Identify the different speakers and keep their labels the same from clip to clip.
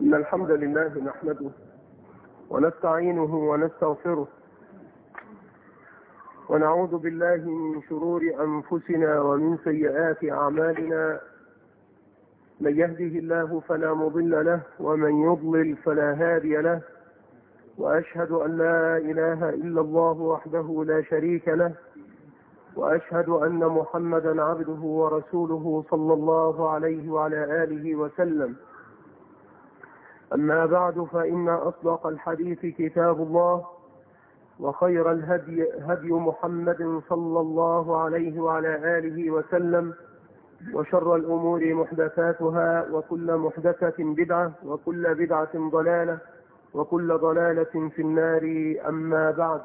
Speaker 1: إن الحمد لله نحمده ونستعينه ونستغفره ونعوذ بالله من شرور أنفسنا ومن سيئات أعمالنا. من يهده الله فلا مضل له ومن يضلل فلا هادي له، وأشهد أن لا إله إلا الله وحده لا شريك له، وأشهد أن محمدا عبده ورسوله صلى الله عليه وعلى آله وسلم. أما بعد، فإن أصدق الحديث كتاب الله، وخير الهدي هدي محمد صلى الله عليه وعلى آله وسلم، وشر الأمور محدثاتها، وكل محدثة بدعة، وكل بدعة ضلالة، وكل ضلالة في النار. أما بعد،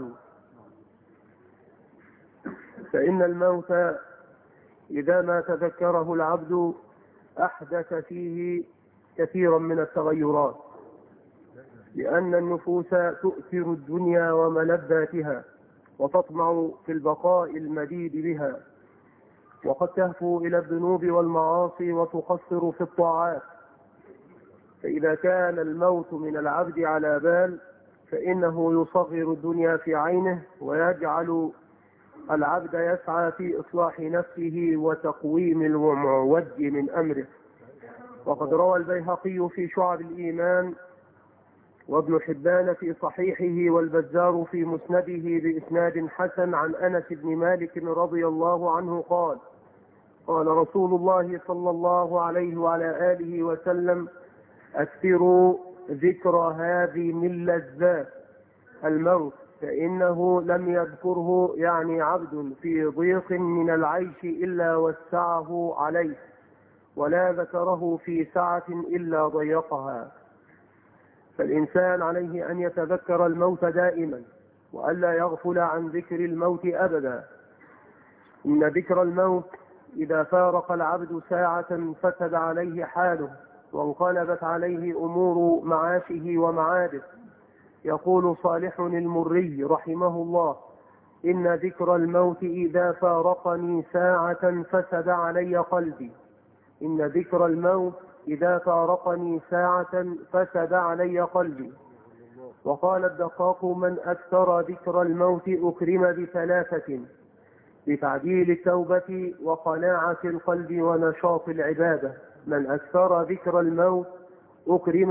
Speaker 1: فإن الموت إذا ما تذكره العبد أحدث فيه كثيرا من التغيرات، لأن النفوس تؤثر الدنيا وملذاتها وتطمع في البقاء المديد بها، وقد تهفو إلى الذنوب والمعاصي وتقصر في الطاعات. فإذا كان الموت من العبد على بال، فإنه يصغر الدنيا في عينه، ويجعل العبد يسعى في إصلاح نفسه وتقويم المعوج من أمره. وقد روى البيهقي في شعب الإيمان، وابن حبان في صحيحه، والبزار في مسنده بإسناد حسن عن أنس بن مالك رضي الله عنه قال: قال رسول الله صلى الله عليه وعلى آله وسلم: أكثروا ذكر هذه من لذات الموت، فإنه لم يذكره يعني عبد في ضيق من العيش إلا وسعه عليه، ولا ذكره في سعة إلا ضيقها. فالإنسان عليه أن يتذكر الموت دائما، وألا يغفل عن ذكر الموت أبدا. إن ذكر الموت إذا فارق العبد ساعة فسد عليه حاله، وانقلبت عليه أمور معاشه ومعاده. يقول صالح المري رحمه الله: إن ذكر الموت إذا فارقني ساعة فسد علي قلبي. إن ذكر الموت إذا فارقني ساعة فسد علي قلبي. وقال الدقاق: من أكثر ذكر الموت أكرم بثلاثة: بتعديل التوبة وقناعة القلب ونشاط العبادة. من أكثر ذكر الموت أكرم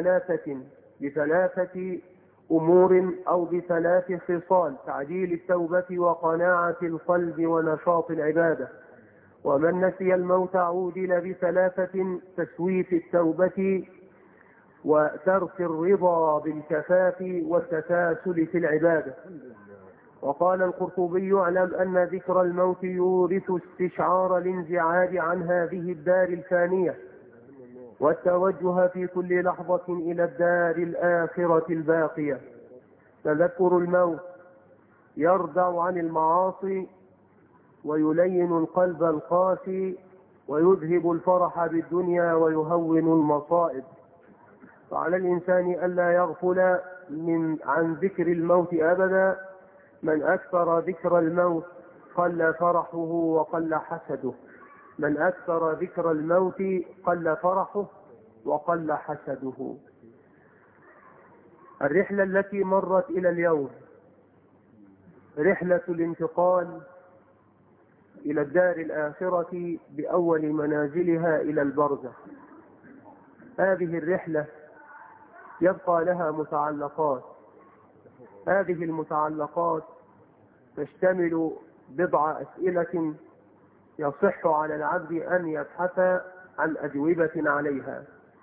Speaker 1: بثلاثة أمور أو بثلاث خصال: تعديل التوبة وقناعة القلب ونشاط العبادة. ومن نسي الموت عودل بثلاثة: تسويف التوبة وترك الرضا بالكفاف والتكاسل في العبادة. وقال القرطبي: اعلم أن ذكر الموت يورث استشعار الانزعاج عن هذه الدار الفانية، والتوجه في كل لحظة إلى الدار الآخرة الباقية. تذكر الموت يردع عن المعاصي، ويلين القلب القاسي، ويذهب الفرح بالدنيا، ويهون المصائب. فعلى الإنسان ألا يغفل عن ذكر الموت أبدا. من أكثر ذكر الموت قل فرحه وقل حسده. من أكثر ذكر الموت قل فرحه وقل حسده. الرحلة التي مرت إلى اليوم رحلة الانتقال إلى الدار الآخرة بأول منازلها إلى البرزخ. هذه الرحلة يبقى لها متعلقات. هذه المتعلقات تشتمل بضع أسئلة يصح على العبد أن يبحث عن أجوبة عليها.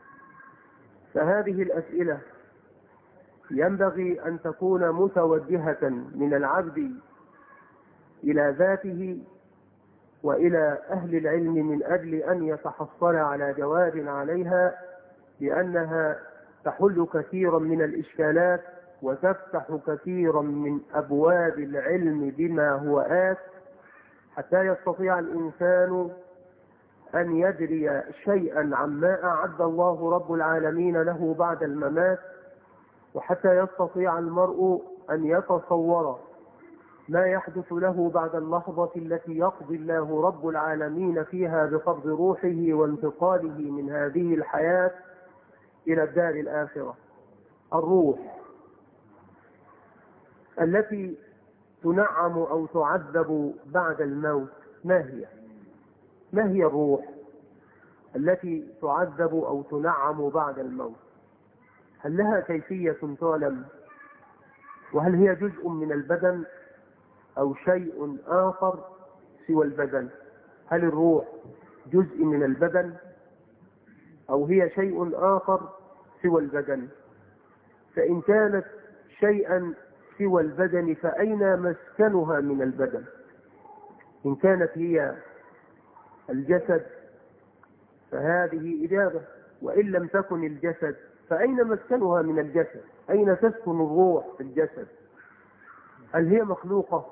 Speaker 1: فهذه الأسئلة ينبغي أن تكون متوجهة من العبد إلى ذاته وإلى أهل العلم، من أجل أن يتحصل على جواب عليها، لأنها تحل كثيرا من الإشكالات وتفتح كثيرا من أبواب العلم بما هو آت، حتى يستطيع الإنسان أن يدري شيئا عما أعد الله رب العالمين له بعد الممات، وحتى يستطيع المرء أن يتصور ما يحدث له بعد اللحظة التي يقضي الله رب العالمين فيها بقبض روحه وانتقاله من هذه الحياة إلى الدار الآخرة. الروح التي تنعم أو تعذب بعد الموت ما هي؟ ما هي الروح التي تعذب أو تنعم بعد الموت؟ هل لها كيفية تعلم؟ وهل هي جزء من البدن أو شيء آخر سوى البدن؟ هل الروح جزء من البدن أو هي شيء آخر سوى البدن؟ فإن كانت شيئا سوى البدن فأين مسكنها من البدن؟ إن كانت هي الجسد فهذه إجابة، وإن لم تكن الجسد فأين مسكنها من الجسد؟ أين تسكن الروح في الجسد؟ هل هي مخلوقة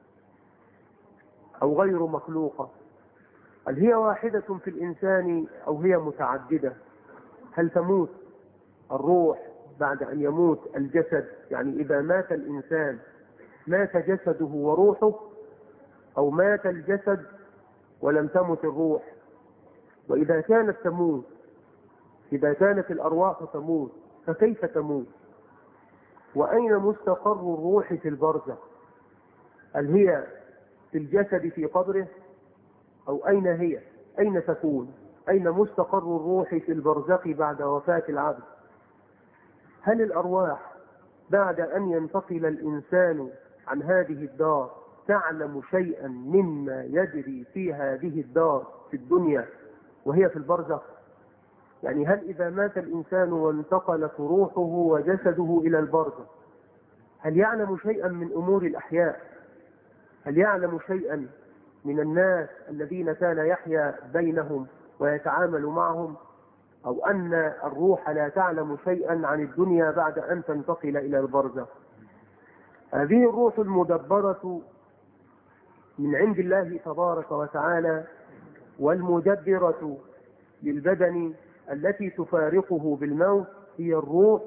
Speaker 1: أو غير مخلوقة؟ هل هي واحدة في الإنسان أو هي متعددة؟ هل تموت الروح بعد أن يموت الجسد؟ يعني إذا مات الإنسان مات جسده وروحه، أو مات الجسد ولم تمت الروح؟ وإذا كانت تموت، إذا كانت الأرواح تموت فكيف تموت؟ وأين مستقر الروح في البرزخ؟ هل هي في الجسد في قبره أو أين هي؟ أين تكون؟ أين مستقر الروح في البرزخ بعد وفاة العبد؟ هل الأرواح بعد أن ينتقل الإنسان عن هذه الدار تعلم شيئا مما يجري في هذه الدار في الدنيا وهي في البرزخ؟ يعني هل إذا مات الإنسان وانتقلت روحه وجسده إلى البرزخ هل يعلم شيئا من أمور الأحياء؟ هل يعلم شيئا من الناس الذين كان يحيا بينهم ويتعامل معهم؟ أو أن الروح لا تعلم شيئا عن الدنيا بعد أن تنتقل إلى البرزخ؟ هذه الروح المدبرة من عند الله تبارك وتعالى والمدبرة للبدن التي تفارقه بالموت هي الروح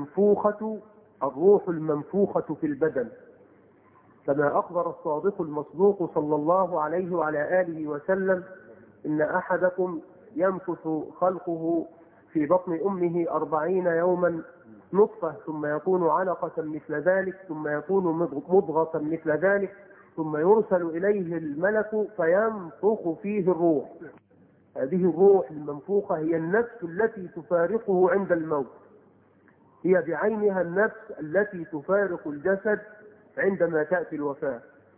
Speaker 1: المنفوخة في البدن، كما أخبر الصادق المصدوق صلى الله عليه وعلى آله وسلم: إن أحدكم يمكث خلقه في بطن أمه 40 يوما نطفة، ثم يكون علقة مثل ذلك، ثم يكون مضغة مثل ذلك، ثم يرسل إليه الملك فينفخ فيه الروح. هذه الروح المنفوخة هي النفس التي تفارقه عند الموت، هي بعينها النفس التي تفارق الجسد عندما تأتي الوفاة.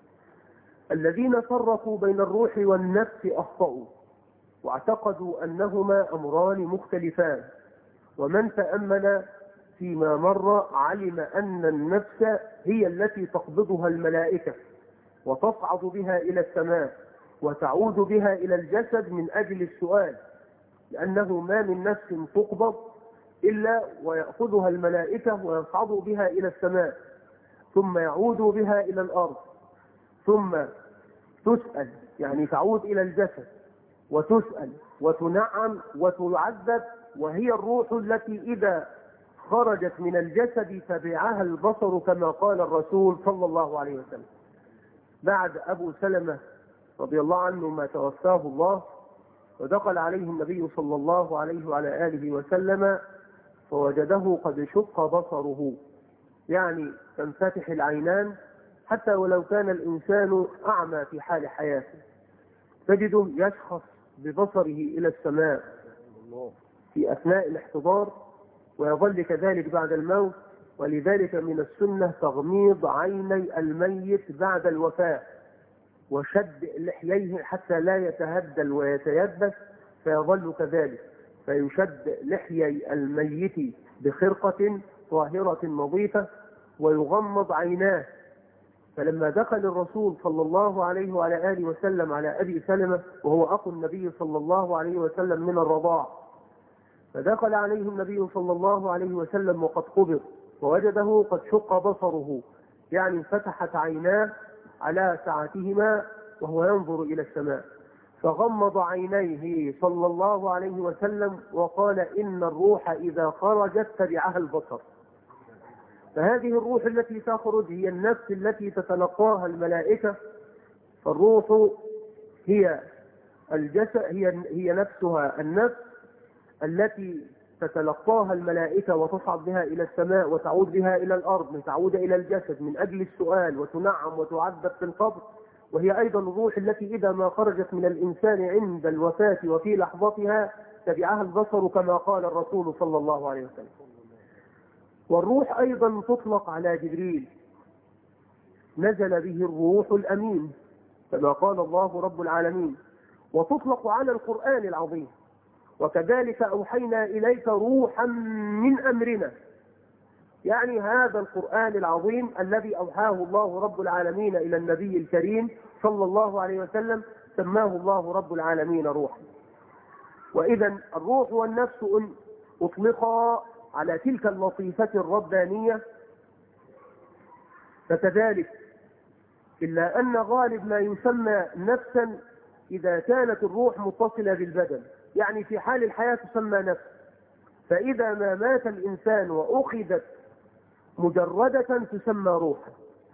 Speaker 1: الذين فرقوا بين الروح والنفس أخطأوا واعتقدوا أنهما أمران مختلفان، ومن تأمل فيما مر علم أن النفس هي التي تقبضها الملائكة وتصعد بها إلى السماء وتعود بها إلى الجسد من أجل السؤال، لأنه ما من نفس تقبض إلا ويأخذها الملائكة ويصعد بها إلى السماء، ثم يعود بها إلى الأرض، ثم تسأل، يعني تعود إلى الجسد وتسأل وتنعم وتعذب. وهي الروح التي إذا خرجت من الجسد تبعها البصر، كما قال الرسول صلى الله عليه وسلم. بعد أبو سلمة رضي الله عنه ما توفاه الله، ودخل عليه النبي صلى الله عليه وعلى آله وسلم فوجده قد شق بصره، يعني تنفتح العينان، حتى ولو كان الإنسان أعمى في حال حياته تجده يشخص ببصره إلى السماء في أثناء الاحتضار، ويظل كذلك بعد الموت. ولذلك من السنة تغميض عيني الميت بعد الوفاة وشد لحييه حتى لا يتهدل ويتيبس فيظل كذلك، فيشد لحيي الميت بخرقة طاهرة نظيفة ويغمض عيناه. فلما دخل الرسول صلى الله عليه وعلى آله وسلم على أبي سلمة، وهو أخو النبي صلى الله عليه وسلم من الرضاع، فدخل عليه النبي صلى الله عليه وسلم وقد قبض، ووجده قد شق بصره، يعني انفتحت عيناه على ساعتهما وهو ينظر إلى السماء، فغمض عينيه صلى الله عليه وسلم وقال: إن الروح إذا خرجت تبعها البصر. فهذه الروح التي تخرج هي النفس التي تتلقاها الملائكة. فالروح هي الجسد، هي نفسها النفس التي تتلقاها الملائكة وتصعد بها إلى السماء وتعود بها إلى الأرض لتعود إلى الجسد من أجل السؤال وتنعم وتعذب في القبر. وهي أيضا الروح التي إذا ما خرجت من الإنسان عند الوفاة وفي لحظتها تبعها البصر كما قال الرسول صلى الله عليه وسلم. والروح أيضا تطلق على جبريل، نزل به الروح الأمين كما قال الله رب العالمين، وتطلق على القرآن العظيم. وكذلك أوحينا إليك روحا من أمرنا، يعني هذا القرآن العظيم الذي أوحاه الله رب العالمين إلى النبي الكريم صلى الله عليه وسلم سماه الله رب العالمين روحا. وإذا الروح والنفس أطلقا على تلك اللطيفة الربانية فكذلك، إلا أن غالب ما يسمى نفسا إذا كانت الروح متصلة بالبدن، يعني في حال الحياة تسمى نفس، فإذا ما مات الإنسان وأخذت مجردة تسمى روحا.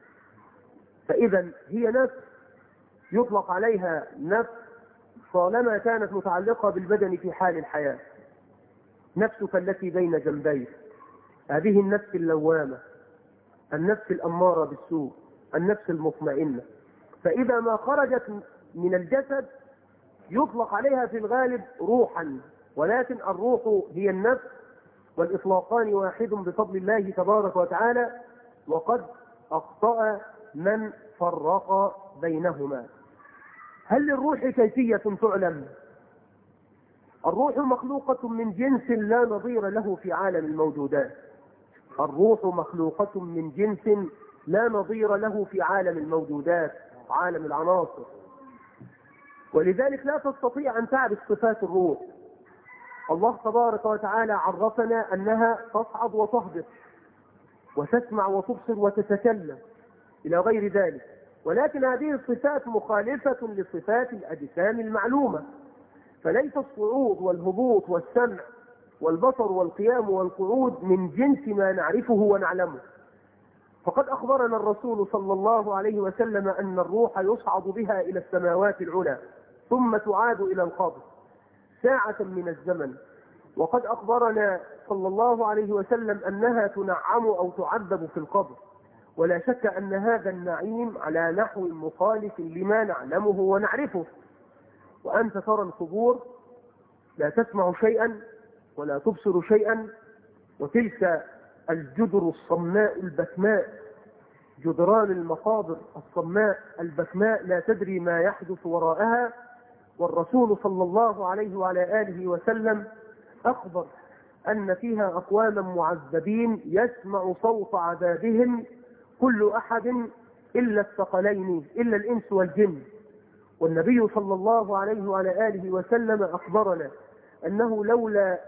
Speaker 1: فإذا هي نفس يطلق عليها نفس طالما كانت متعلقة بالبدن في حال الحياة، نفسك التي بين جنبيك، هذه النفس اللوامة، النفس الأمارة بالسوء، النفس المطمئنة. فإذا ما خرجت من الجسد يطلق عليها في الغالب روحا، ولكن الروح هي النفس، والإطلاقان واحد بفضل الله تبارك وتعالى، وقد أخطأ من فرق بينهما. هل للروح كيفية تعلم؟ الروح مخلوقة من جنس لا نظير له في عالم الموجودات. الروح مخلوقة من جنس لا نظير له في عالم الموجودات، عالم العناصر، ولذلك لا تستطيع أن تعرف صفات الروح. الله تبارك وتعالى عرفنا أنها تصعد وتهبط وتسمع وتبصر وتتكلم إلى غير ذلك، ولكن هذه الصفات مخالفة لصفات الأجسام المعلومة، فليس الصعود والهبوط والسمع والبصر والقيام والقعود من جنس ما نعرفه ونعلمه. فقد أخبرنا الرسول صلى الله عليه وسلم أن الروح يصعد بها إلى السماوات العلى ثم تعاد إلى القبر ساعة من الزمن. وقد أخبرنا صلى الله عليه وسلم أنها تنعم أو تعذب في القبر، ولا شك أن هذا النعيم على نحو مخالف لما نعلمه ونعرفه. وأنت ترى القبور لا تسمع شيئا ولا تبصر شيئا، وتلك الجدر الصماء البكماء، جدران المقابر الصماء البكماء لا تدري ما يحدث وراءها. والرسول صلى الله عليه وعلى آله وسلم أخبر أن فيها أقواما معذبين يسمع صوت عذابهم كل أحد إلا الثقلين، إلا الإنس والجن. والنبي صلى الله عليه وعلى آله وسلم أخبرنا أنه لولا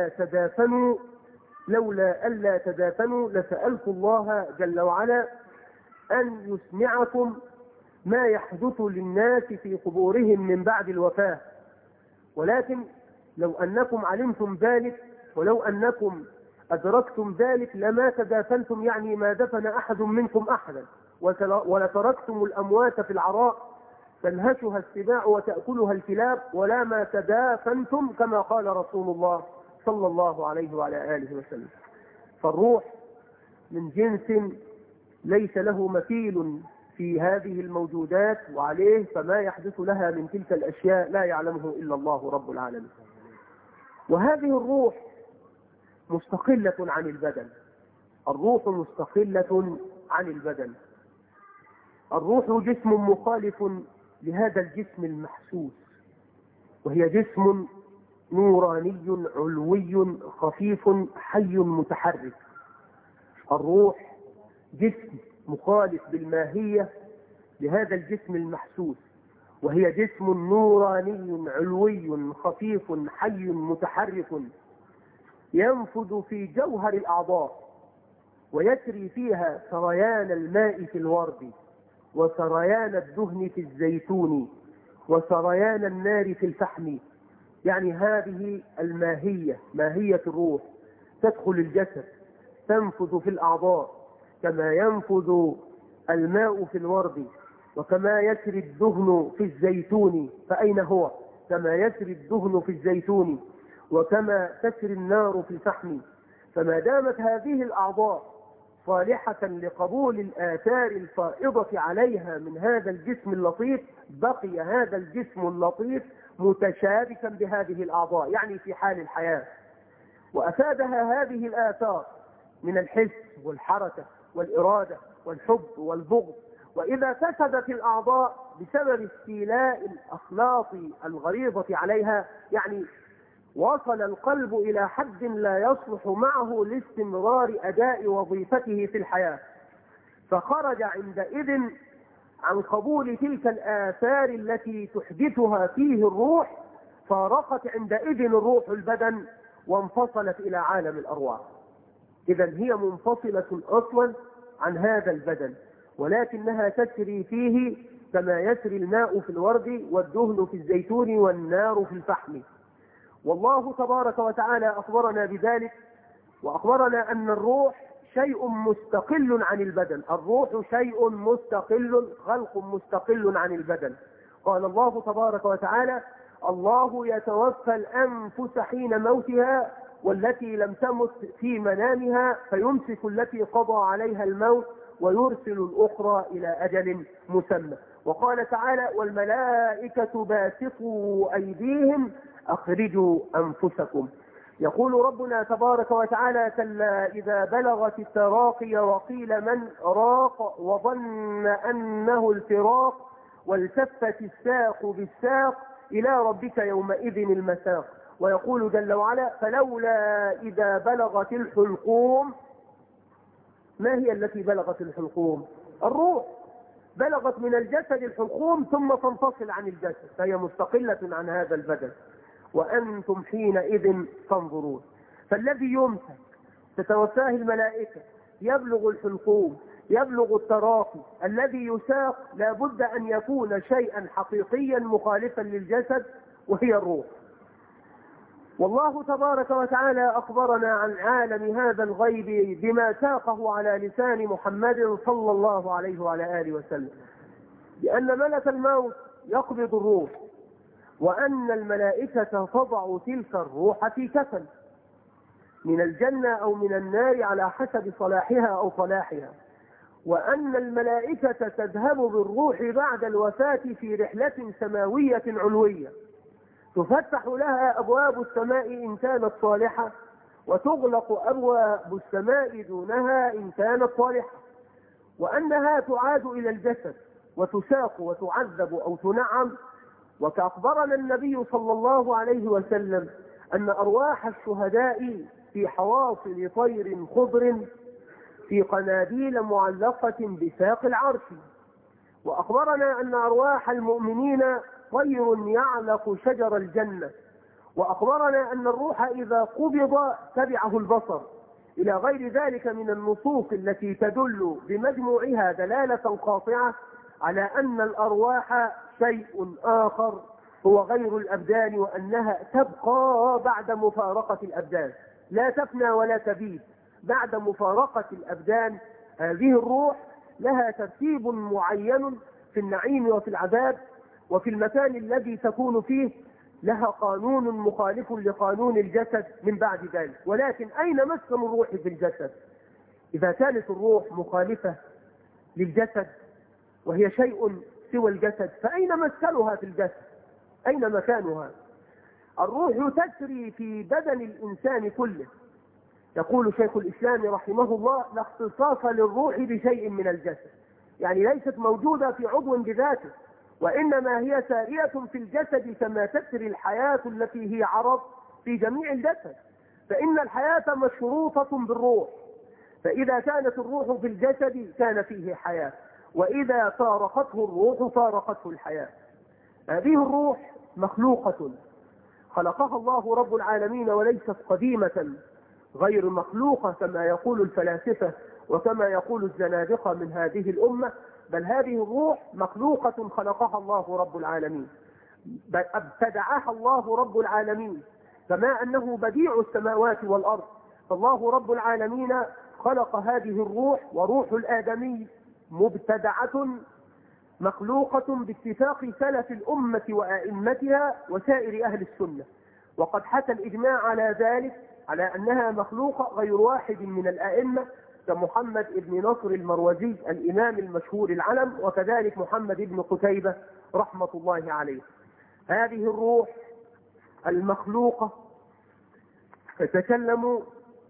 Speaker 1: ألا تدافنوا لسألت الله جل وعلا أن يسمعكم ما يحدث للناس في قبورهم من بعد الوفاة. ولكن لو أنكم علمتم ذلك ولو أنكم أدركتم ذلك لما تدافنتم، يعني ما دفن أحد منكم أحدا، ولتركتم الأموات في العراء تنهشها السباع وتأكلها الكلاب، ولا ما تدافنتم كما قال رسول الله صلى الله عليه وعلى آله وسلم. فالروح من جنس ليس له مثيل في هذه الموجودات، وعليه فما يحدث لها من تلك الأشياء لا يعلمه إلا الله رب العالمين. وهذه الروح مستقلة عن البدن، الروح مستقلة عن البدن. الروح جسم مخالف لهذا الجسم المحسوس، وهي جسم نوراني علوي خفيف حي متحرك. الروح جسم مخالف بالماهية لهذا الجسم المحسوس، وهي جسم نوراني علوي خفيف حي متحرك ينفذ في جوهر الأعضاء ويسري فيها سريان الماء في الورد، وسريان الدهن في الزيتون، وسريان النار في الفحم. يعني هذه الماهية، ماهية الروح، تدخل الجسد تنفذ في الأعضاء كما ينفذ الماء في الورد، وكما يسري الدهن في الزيتون. فأين هو؟ كما يسري الدهن في الزيتون. وكما تسري النار في الفحم. فما دامت هذه الأعضاء صالحة لقبول الآثار الفائضة عليها من هذا الجسم اللطيف، بقي هذا الجسم اللطيف متشابكا بهذه الأعضاء، يعني في حال الحياة، وأفادها هذه الآثار من الحس والحركة والإرادة والحب والبغض. وإذا فسدت الأعضاء بسبب استيلاء الأخلاط الغليظة عليها، يعني وصل القلب إلى حد لا يصلح معه لاستمرار أداء وظيفته في الحياة، فخرج عندئذ عن قبول تلك الآثار التي تحدثها فيه الروح، فارقت عندئذ الروح البدن وانفصلت إلى عالم الأرواح. إذا هي منفصلة أصلا عن هذا البدن، ولكنها تسري فيه كما يسري الماء في الورد والدهن في الزيتون والنار في الفحم. والله تبارك وتعالى أخبرنا بذلك، وأخبرنا أن الروح شيء مستقل عن البدن. الروح شيء مستقل، خلق مستقل عن البدن. قال الله تبارك وتعالى: الله يتوفى الأنفس حين موتها والتي لم تمت في منامها فيمسك التي قضى عليها الموت ويرسل الأخرى إلى أجل مسمى. وقال تعالى: والملائكة باسطوا أيديهم أخرجوا أنفسكم. يقول ربنا تبارك وتعالى: كلا إذا بلغت التراقي وقيل من راق وظن أنه الفراق والتفت الساق بالساق إلى ربك يومئذ المساق. ويقول جل وعلا: فلولا إذا بلغت الحلقوم. ما هي التي بلغت الحلقوم؟ الروح بلغت من الجسد الحلقوم ثم تنفصل عن الجسد، فهي مستقلة عن هذا البدن، وأنتم حينئذ تنظرون. فالذي يمسك تتوفاه الملائكة يبلغ الحلقوم، يبلغ التراقي، الذي يساق لا بد أن يكون شيئا حقيقيا مخالفا للجسد، وهي الروح. والله تبارك وتعالى أخبرنا عن عالم هذا الغيب بما ساقه على لسان محمد صلى الله عليه وعلى آله وسلم، بأن ملك الموت يقبض الروح، وأن الملائكة تضع تلك الروح في كفن من الجنة أو من النار على حسب صلاحها أو صلاحها، وأن الملائكة تذهب بالروح بعد الوفاة في رحلة سماوية علوية تفتح لها أبواب السماء إن كانت صالحة، وتغلق أبواب السماء دونها إن كانت صالحة، وأنها تعاد إلى الجسد وتساق وتعذب أو تنعم. وكأخبرنا النبي صلى الله عليه وسلم أن أرواح الشهداء في حواصل طير خضر في قناديل معلقة بساق العرش. وأخبرنا أن أرواح المؤمنين طير يعلق شجر الجنة. وأخبرنا أن الروح إذا قبض تبعه البصر، إلى غير ذلك من النصوص التي تدل بمجموعها دلالة قاطعة على أن الأرواح شيء آخر هو غير الأبدان، وأنها تبقى بعد مفارقة الأبدان، لا تفنى ولا تبيد بعد مفارقة الأبدان. هذه الروح لها ترتيب معين في النعيم وفي العذاب، وفي المكان الذي تكون فيه لها قانون مخالف لقانون الجسد من بعد ذلك. ولكن أين مسكن الروح في الجسد؟ إذا كانت الروح مخالفة للجسد وهي شيء سوى الجسد، فأين مسكنها في الجسد؟ أين مكانها؟ الروح تسري في بدن الإنسان كله. يقول شيخ الإسلام رحمه الله: لا اختصاص للروح بشيء من الجسد، يعني ليست موجودة في عضو بذاته، وإنما هي سارية في الجسد كما تسري الحياة التي هي عرض في جميع الجسد. فإن الحياة مشروطة بالروح، فإذا كانت الروح في الجسد كان فيه حياة، وإذا فارقته الروح فارقته الحياة. هذه الروح مخلوقة خلقها الله رب العالمين، وليست قديمة غير مخلوقة كما يقول الفلاسفة وكما يقول الزنادقة من هذه الأمة، بل هذه الروح مخلوقة خلقها الله رب العالمين، بل ابتدعها الله رب العالمين، كما أنه بديع السماوات والأرض. فالله رب العالمين خلق هذه الروح، وروح الآدمي مبتدعة مخلوقة باتفاق سلف الأمة وأئمتها وسائر أهل السنة. وقد حكى الإجماع على ذلك، على أنها مخلوقة، غير واحد من الأئمة كمحمد بن نصر المروزي الإمام المشهور العلم، وكذلك محمد بن قتيبة رحمة الله عليه. هذه الروح المخلوقة تتكلم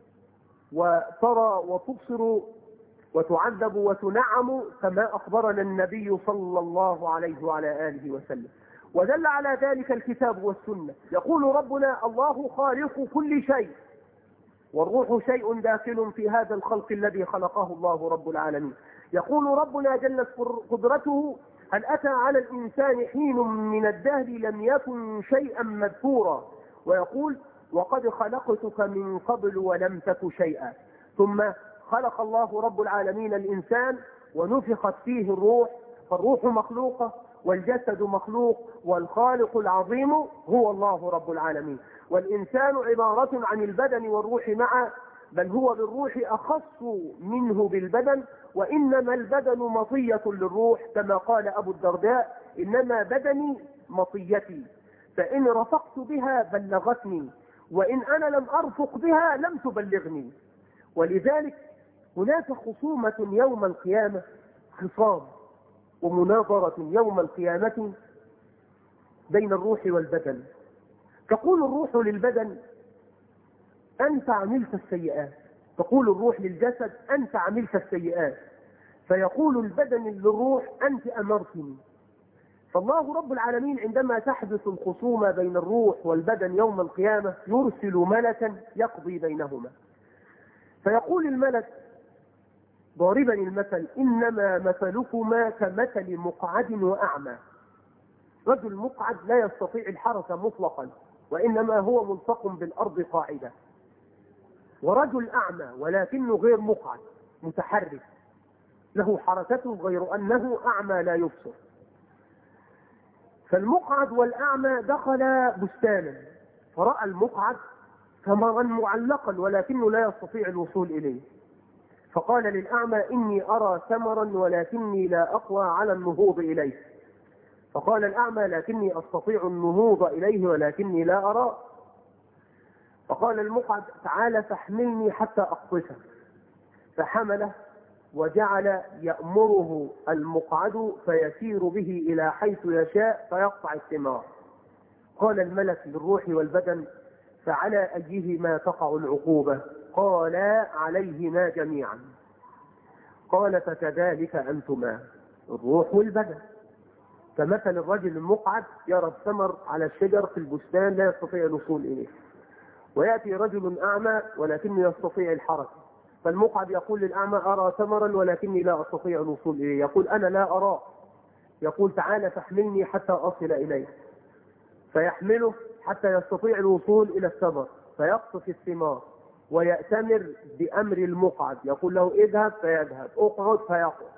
Speaker 1: وترى وتبصر وتعذب وتنعم كما أخبرنا النبي صلى الله عليه وعلى آله وسلم، ودل على ذلك الكتاب والسنة. يقول ربنا: الله خالق كل شيء، والروح شيء داخل في هذا الخلق الذي خلقه الله رب العالمين. يقول ربنا جلت قدرته: هل أتى على الإنسان حين من الدهر لم يكن شيئا مذكورا. ويقول: وقد خلقتك من قبل ولم تك شيئا. ثم خلق الله رب العالمين الإنسان ونفخت فيه الروح، فالروح مخلوقة والجسد مخلوق، والخالق العظيم هو الله رب العالمين. والإنسان عبارة عن البدن والروح معا، بل هو بالروح أخص منه بالبدن، وإنما البدن مطية للروح، كما قال أبو الدرداء: إنما بدني مطيتي، فإن رفقت بها بلغتني، وإن أنا لم أرفق بها لم تبلغني. ولذلك هناك خصومة يوم القيامة، خصام ومناظرة يوم القيامة بين الروح والبدن. تقول الروح للبدن: أنت عملت السيئات. تقول الروح للجسد: أنت عملت السيئات. فيقول البدن للروح: أنت أمرتني. فالله رب العالمين عندما تحدث الخصومة بين الروح والبدن يوم القيامة يرسل ملكا يقضي بينهما، فيقول الملك ضاربا المثل: إنما مثلكما كمثل مقعد وأعمى. رجل مقعد لا يستطيع الحركة مطلقا، وإنما هو ملصق بالأرض قاعدة، ورجل أعمى ولكنه غير مقعد، متحرك، له حركته غير أنه أعمى لا يبصر. فالمقعد والأعمى دخل بستانا، فرأى المقعد ثمرا معلقا ولكنه لا يستطيع الوصول إليه، فقال للأعمى: إني أرى ثمرا ولكني لا أقوى على النهوض إليه. فقال الأعمى: لكني أستطيع النهوض إليه ولكني لا أرى. فقال المقعد: تعال فاحملني حتى أقطفه. فحمله وجعل يأمره المقعد فيسير به إلى حيث يشاء فيقطع الثمار. قال الملك للروح والبدن: فعلى أيهما تقع العقوبة؟ قال: عليهما جميعا. قال: فكذلك أنتما، الروح والبدن، كمثل الرجل المقعد يرى الثمر على الشجر في البستان لا يستطيع الوصول إليه، ويأتي رجل أعمى ولكنه يستطيع الحركة، فالمقعد يقول للأعمى: أرى ثمرا ولكني لا أستطيع الوصول إليه. يقول: أنا لا أراه. يقول: تعال فاحملني حتى أصل إليه. فيحمله حتى يستطيع الوصول إلى الثمر، فيقطف الثمار ويأتمر بأمر المقعد، يقول له: اذهب فيذهب، اقعد فيقعد.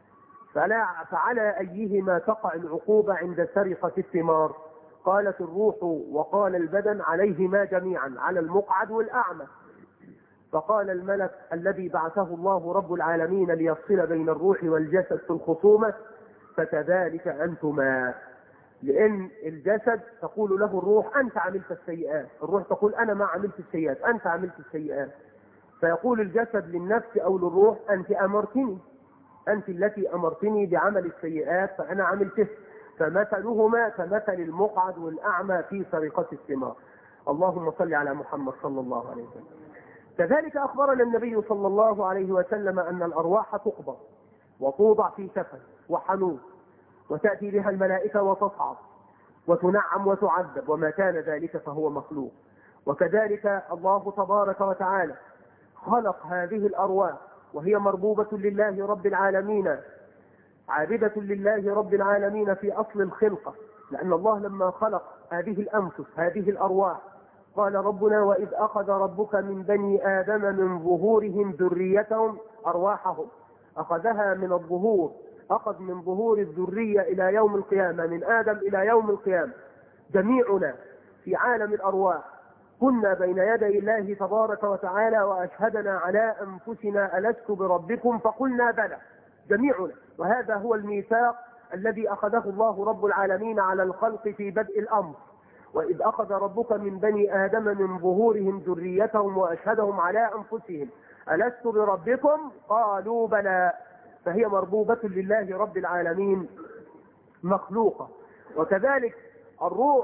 Speaker 1: فعلى أيهما تقع العقوبة عند سرقة الثمار؟ قالت الروح وقال البدن: عليهما جميعا، على المقعد والأعمى. فقال الملك الذي بعثه الله رب العالمين ليفصل بين الروح والجسد في الخصومة: فكذلك أنتما. لأن الجسد تقول له الروح: أنت عملت السيئات، الروح تقول: أنا ما عملت السيئات، أنت عملت السيئات. فيقول الجسد للنفس أو للروح: أنت أمرتني، أنت التي أمرتني بعمل السيئات فأنا عملته. فمثلهما كمثل المقعد والأعمى في سرقة الثمار. اللهم صل على محمد صلى الله عليه وسلم. كذلك أخبرنا النبي صلى الله عليه وسلم أن الأرواح تقبض وتوضع في كفن وحنوط، وتأتي بها الملائكة وتصعد وتنعم وتعذب، وما كان ذلك فهو مخلوق. وكذلك الله تبارك وتعالى خلق هذه الأرواح وهي مربوبة لله رب العالمين، عابدة لله رب العالمين في أصل الخلقة، لأن الله لما خلق هذه الأنفس هذه الأرواح قال ربنا: وإذ أخذ ربك من بني آدم من ظهورهم ذريتهم أرواحهم، أخذها من الظهور، أخذ من ظهور الذرية إلى يوم القيامة، من آدم إلى يوم القيامة. جميعنا في عالم الأرواح كنا بين يدي الله تبارك وتعالى وأشهدنا على أنفسنا: ألست بربكم؟ فقلنا: بلى، جميعنا. وهذا هو الميثاق الذي أخذه الله رب العالمين على الخلق في بدء الأمر، وإذ أخذ ربك من بني آدم من ظهورهم ذريتهم وأشهدهم على أنفسهم ألست بربكم قالوا بلى. فهي مربوبة لله رب العالمين مخلوقة. وكذلك الروح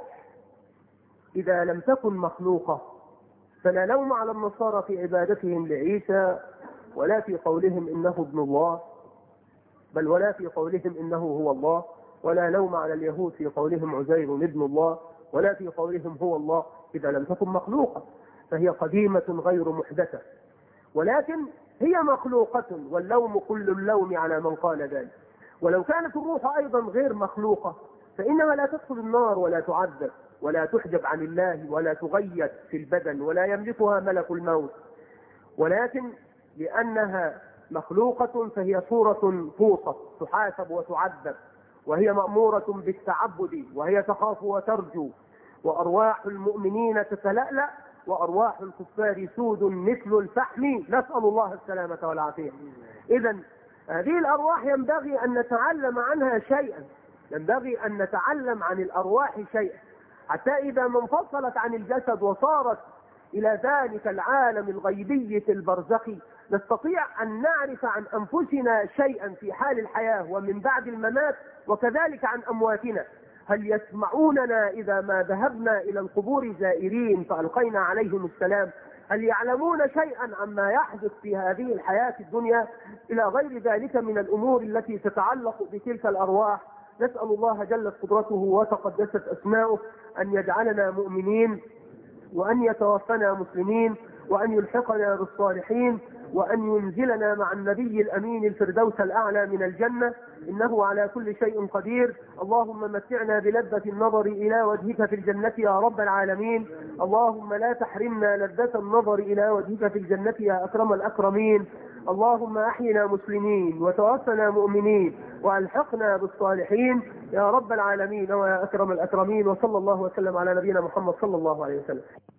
Speaker 1: إذا لم تكن مخلوقة فلا لوم على النصارى في عبادتهم لعيسى ولا في قولهم إنه ابن الله، بل ولا في قولهم إنه هو الله، ولا لوم على اليهود في قولهم عزير ابن الله، ولا في قولهم هو الله إذا لم تكن مخلوقة، فهي قديمة غير محدثة. ولكن هي مخلوقة، واللوم كل اللوم على من قال ذلك. ولو كانت الروح أيضا غير مخلوقة فإنها لا تدخل النار ولا تعذب ولا تحجب عن الله ولا تغيب في البدن ولا يملكها ملك الموت، ولكن لأنها مخلوقة فهي صورة توصف تحاسب وتعذب، وهي مأمورة بالتعبد، وهي تخاف وترجو، وأرواح المؤمنين تتلألأ وأرواح الكفار سود مثل الفحم، نسأل الله السلامة والعافية. إذن هذه الأرواح ينبغي أن نتعلم عنها شيئا، ينبغي أن نتعلم عن الأرواح شيئا، حتى إذا ما انفصلت عن الجسد وصارت إلى ذلك العالم الغيبي البرزخي نستطيع أن نعرف عن أنفسنا شيئا في حال الحياة ومن بعد الممات، وكذلك عن أمواتنا. هل يسمعوننا إذا ما ذهبنا إلى القبور زائرين فألقينا عليهم السلام؟ هل يعلمون شيئا عما يحدث في هذه الحياة الدنيا إلى غير ذلك من الأمور التي تتعلق بتلك الأرواح؟ نسأل الله جلت قدرته وتقدست أسماؤه أن يجعلنا مؤمنين، وأن يتوفنا مسلمين، وأن يلحقنا بالصالحين، وأن ينزلنا مع النبي الأمين الفردوس الأعلى من الجنة، إنه على كل شيء قدير. اللهم متعنا بلذة النظر إلى وجهك في الجنة يا رب العالمين. اللهم لا تحرمنا لذة النظر إلى وجهك في الجنة يا أكرم الأكرمين. اللهم أحينا مسلمين وتوفنا مؤمنين وألحقنا بالصالحين يا رب العالمين ويا أكرم الأكرمين. وصلى الله وسلم على نبينا محمد صلى الله عليه وسلم.